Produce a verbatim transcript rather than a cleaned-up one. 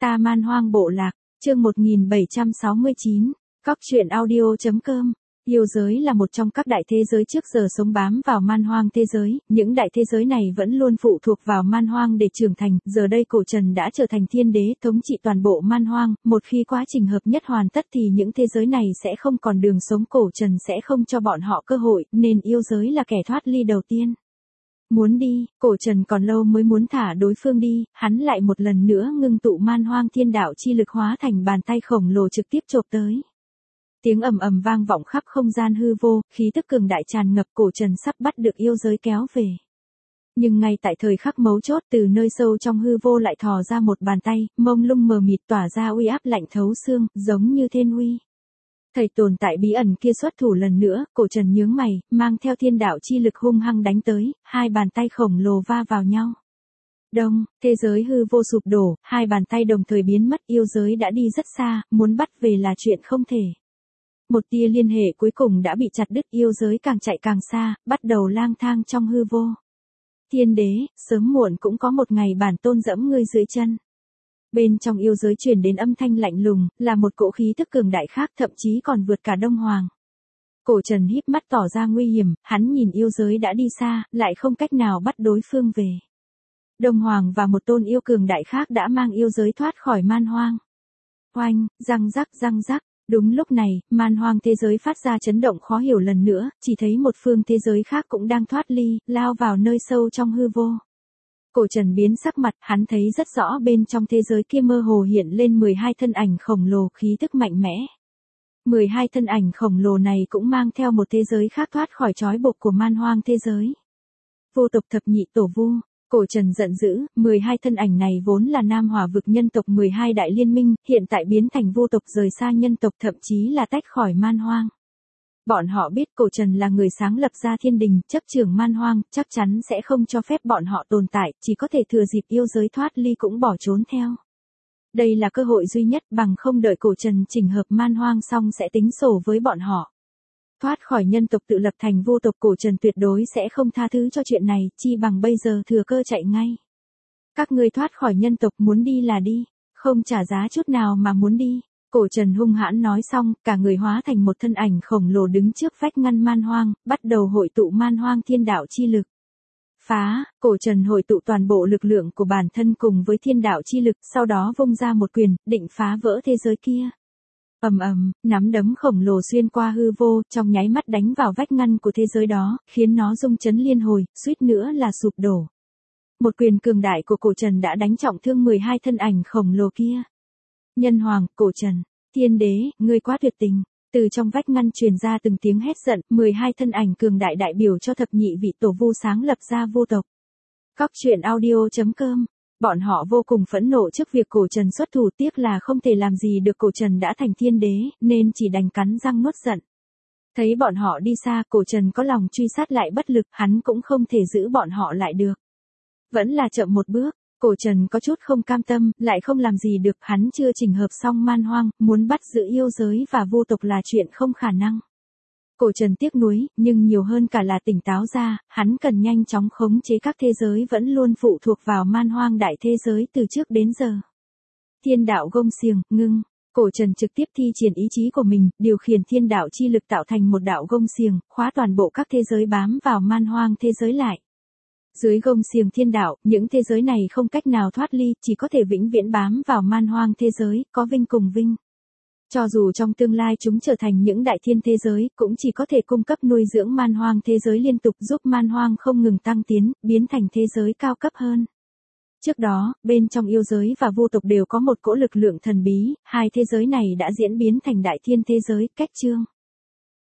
Ta Man Hoang Bộ Lạc, chương một nghìn bảy trăm sáu mươi chín, cóc truyện audio chấm com. Yêu giới là một trong các đại thế giới trước giờ sống bám vào man hoang thế giới, những đại thế giới này vẫn luôn phụ thuộc vào man hoang để trưởng thành, giờ đây cổ trần đã trở thành thiên đế, thống trị toàn bộ man hoang, một khi quá trình hợp nhất hoàn tất thì những thế giới này sẽ không còn đường sống, cổ trần sẽ không cho bọn họ cơ hội, nên yêu giới là kẻ thoát ly đầu tiên. Muốn đi, cổ trần còn lâu mới muốn thả đối phương đi, hắn lại một lần nữa ngưng tụ man hoang thiên đạo chi lực hóa thành bàn tay khổng lồ trực tiếp chộp tới. Tiếng ầm ầm vang vọng khắp không gian hư vô, khí tức cường đại tràn ngập, cổ trần sắp bắt được yêu giới kéo về. Nhưng ngay tại thời khắc mấu chốt, từ nơi sâu trong hư vô lại thò ra một bàn tay, mông lung mờ mịt tỏa ra uy áp lạnh thấu xương, giống như thiên uy. Thầy tồn tại bí ẩn kia xuất thủ lần nữa, cổ trần nhướng mày, mang theo thiên đạo chi lực hung hăng đánh tới, hai bàn tay khổng lồ va vào nhau. Đông, thế giới hư vô sụp đổ, hai bàn tay đồng thời biến mất, yêu giới đã đi rất xa, muốn bắt về là chuyện không thể. Một tia liên hệ cuối cùng đã bị chặt đứt, yêu giới càng chạy càng xa, bắt đầu lang thang trong hư vô. Thiên đế, sớm muộn cũng có một ngày bản tôn dẫm ngươi dưới chân. Bên trong yêu giới truyền đến âm thanh lạnh lùng, là một cỗ khí tức cường đại khác, thậm chí còn vượt cả Đông Hoàng. Cổ trần híp mắt tỏ ra nguy hiểm, hắn nhìn yêu giới đã đi xa, lại không cách nào bắt đối phương về. Đông Hoàng và một tôn yêu cường đại khác đã mang yêu giới thoát khỏi man hoang. Oanh, răng rắc răng rắc. Đúng lúc này, man hoang thế giới phát ra chấn động khó hiểu lần nữa, chỉ thấy một phương thế giới khác cũng đang thoát ly, lao vào nơi sâu trong hư vô. Cổ trần biến sắc mặt, hắn thấy rất rõ bên trong thế giới kia mơ hồ hiện lên mười hai thân ảnh khổng lồ, khí tức mạnh mẽ. mười hai thân ảnh khổng lồ này cũng mang theo một thế giới khác thoát khỏi trói buộc của man hoang thế giới. Vô tộc thập nhị tổ vu. Cổ trần giận dữ, mười hai thân ảnh này vốn là Nam Hỏa vực nhân tộc mười hai đại liên minh, hiện tại biến thành vô tộc, rời xa nhân tộc, thậm chí là tách khỏi man hoang. Bọn họ biết cổ trần là người sáng lập ra thiên đình, chấp trưởng man hoang, chắc chắn sẽ không cho phép bọn họ tồn tại, chỉ có thể thừa dịp yêu giới thoát ly cũng bỏ trốn theo. Đây là cơ hội duy nhất, bằng không đợi cổ trần chỉnh hợp man hoang xong sẽ tính sổ với bọn họ. Thoát khỏi nhân tộc tự lập thành vô tộc, cổ trần tuyệt đối sẽ không tha thứ cho chuyện này, chi bằng bây giờ thừa cơ chạy ngay. Các ngươi thoát khỏi nhân tộc, muốn đi là đi, không trả giá chút nào mà muốn đi. Cổ trần hung hãn nói xong, cả người hóa thành một thân ảnh khổng lồ đứng trước vách ngăn man hoang, bắt đầu hội tụ man hoang thiên đạo chi lực. Phá, cổ trần hội tụ toàn bộ lực lượng của bản thân cùng với thiên đạo chi lực, sau đó vung ra một quyền, định phá vỡ thế giới kia. Ầm ầm, nắm đấm khổng lồ xuyên qua hư vô, trong nháy mắt đánh vào vách ngăn của thế giới đó, khiến nó rung chấn liên hồi, suýt nữa là sụp đổ. Một quyền cường đại của cổ trần đã đánh trọng thương mười hai thân ảnh khổng lồ kia. Nhân hoàng, cổ trần, thiên đế, ngươi quá tuyệt tình. Từ trong vách ngăn truyền ra từng tiếng hét giận, mười hai thân ảnh cường đại đại biểu cho thập nhị vị tổ vu sáng lập ra vô tộc. Cóc truyện audio chấm com. Bọn họ vô cùng phẫn nộ trước việc cổ trần xuất thủ, tiếc là không thể làm gì được, cổ trần đã thành thiên đế, nên chỉ đành cắn răng nuốt giận. Thấy bọn họ đi xa, cổ trần có lòng truy sát lại bất lực, hắn cũng không thể giữ bọn họ lại được. Vẫn là chậm một bước, cổ trần có chút không cam tâm, lại không làm gì được, hắn chưa chỉnh hợp xong man hoang, muốn bắt giữ yêu giới và vô tộc là chuyện không khả năng. Cổ trần tiếc nuối, nhưng nhiều hơn cả là tỉnh táo ra, hắn cần nhanh chóng khống chế các thế giới vẫn luôn phụ thuộc vào man hoang đại thế giới từ trước đến giờ. Thiên đạo gông xiềng, ngưng. Cổ trần trực tiếp thi triển ý chí của mình, điều khiển thiên đạo chi lực tạo thành một đạo gông xiềng, khóa toàn bộ các thế giới bám vào man hoang thế giới lại. Dưới gông xiềng thiên đạo, những thế giới này không cách nào thoát ly, chỉ có thể vĩnh viễn bám vào man hoang thế giới, có vinh cùng vinh. Cho dù trong tương lai chúng trở thành những đại thiên thế giới, cũng chỉ có thể cung cấp nuôi dưỡng man hoang thế giới liên tục, giúp man hoang không ngừng tăng tiến, biến thành thế giới cao cấp hơn. Trước đó, bên trong yêu giới và vô tộc đều có một cỗ lực lượng thần bí, hai thế giới này đã diễn biến thành đại thiên thế giới, cách chương.